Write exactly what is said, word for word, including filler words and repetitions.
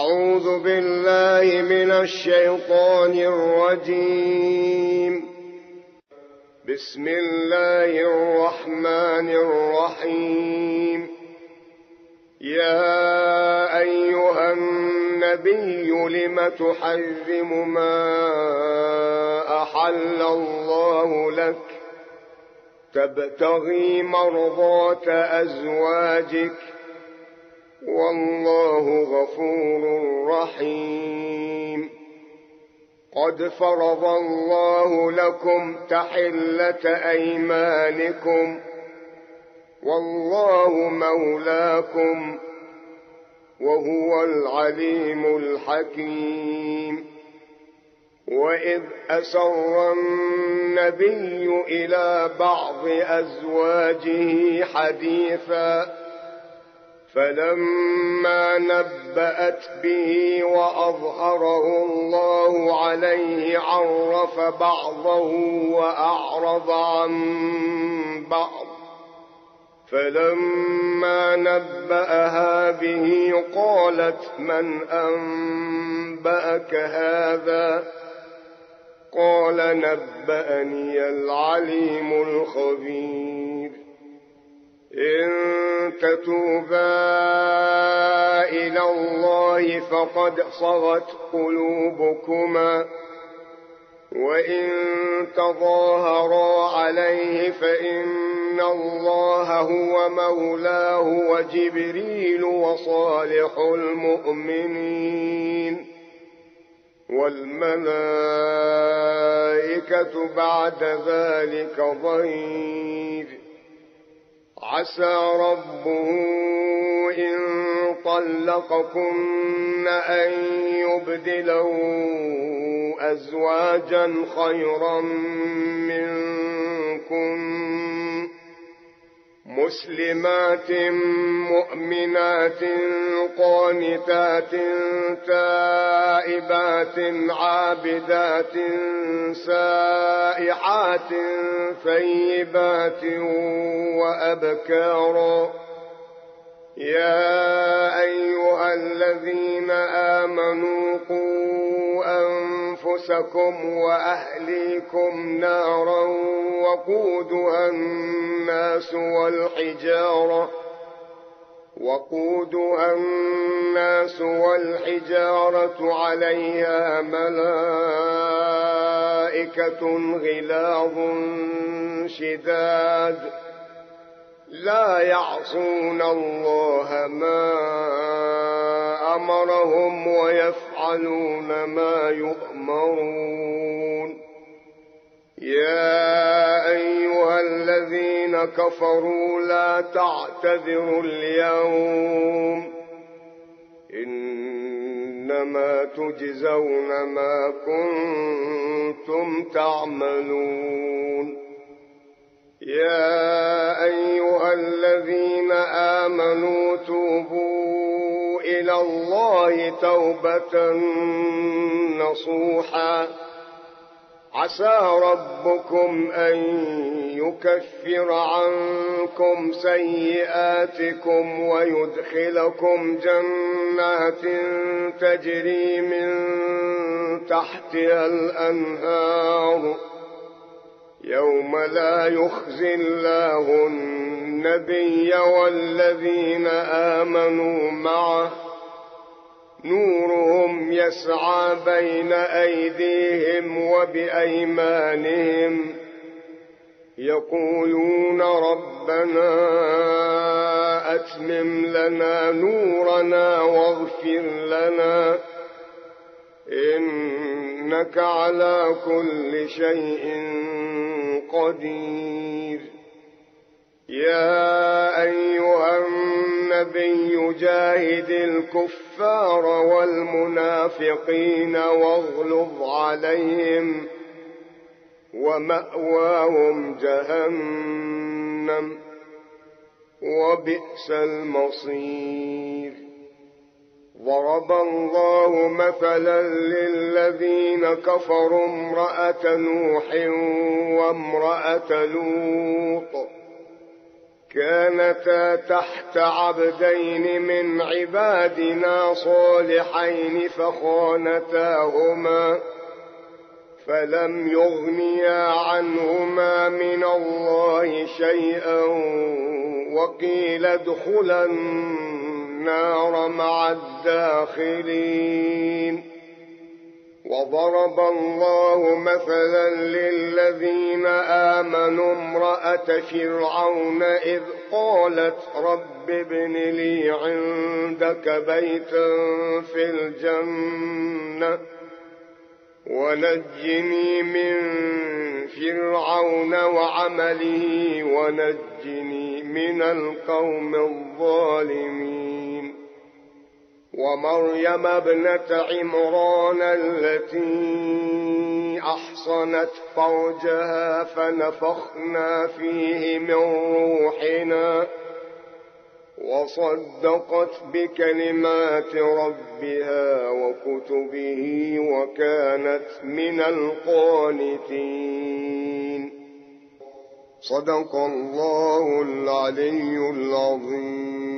أعوذ بالله من الشيطان الرجيم. بسم الله الرحمن الرحيم. يا أيها النبي لم تحرم ما أحل الله لك تبتغي مرضات أزواجك والله غفور رحيم. قد فرض الله لكم تحلة أيمانكم والله مولاكم وهو العليم الحكيم. وإذ أسر النبي إلى بعض أزواجه حديثا فلما نبأت به وأظهره الله عليه عرف بعضه وأعرض عن بعض. فلما نبأها به قالت من أنبأك هذا؟ قال نبأني العليم الخبير. إن تتوبا إلى الله فقد صغت قلوبكما وإن تظاهرا عليه فإن الله هو مولاه وجبريل وصالح المؤمنين والملائكة بعد ذلك ظهير. عسى ربه إن طلقكن أن يبدله أزواجا خيرا منكن مسلمات مؤمنات قانتات تائبات عابدات سائحات ثيبات وأبكارا. يا أيها الذين آمنوا قوا أنفسكم وأهليكم نارا وقودها الناس والحجارة وقودها الناس والحجارة عليها ملائكة غلاظ شداد لا يعصون الله ما أمرهم ويفعلون ما يؤمرون. يا أيها الذين كفروا لا تعتذروا اليوم إنما تجزون ما كنتم تعملون. يا أيها الذين آمنوا توبوا إلى الله توبة نصوحا عسى ربكم أن يكفر عنكم سيئاتكم ويدخلكم جنات تجري من تحتها الأنهار يوم لا يخزي الله النبي والذين آمنوا معه نورهم يسعى بين أيديهم وبأيمانهم يقولون ربنا أتمم لنا نورنا واغفر لنا إنك على كل شيء قدير. يا أيها النبي جاهد الكفار والمنافقين واغلظ عليهم ومأواهم جهنم وبئس المصير. ضرب الله مثلا للذين كفروا امرأة نوح وامرأة لوط كانتا تحت تحت عبدين من عبادنا صالحين فخانتاهما فلم يغنيا عنهما من الله شيئا وقيل ادخلا النار مع الداخلين. وضرب الله مثلا للذين آمنوا امرأة فرعون إذ قالت رب ابن لي عندك بيتا في الجنة ونجني من فرعون وعمله ونجني من القوم الظالمين. ومريم ابنة عمران التي أحصنت فرجها فنفخنا فيه من روحنا وصدقت بكلمات ربها وكتبه وكانت من القانتين. صدق الله العلي العظيم.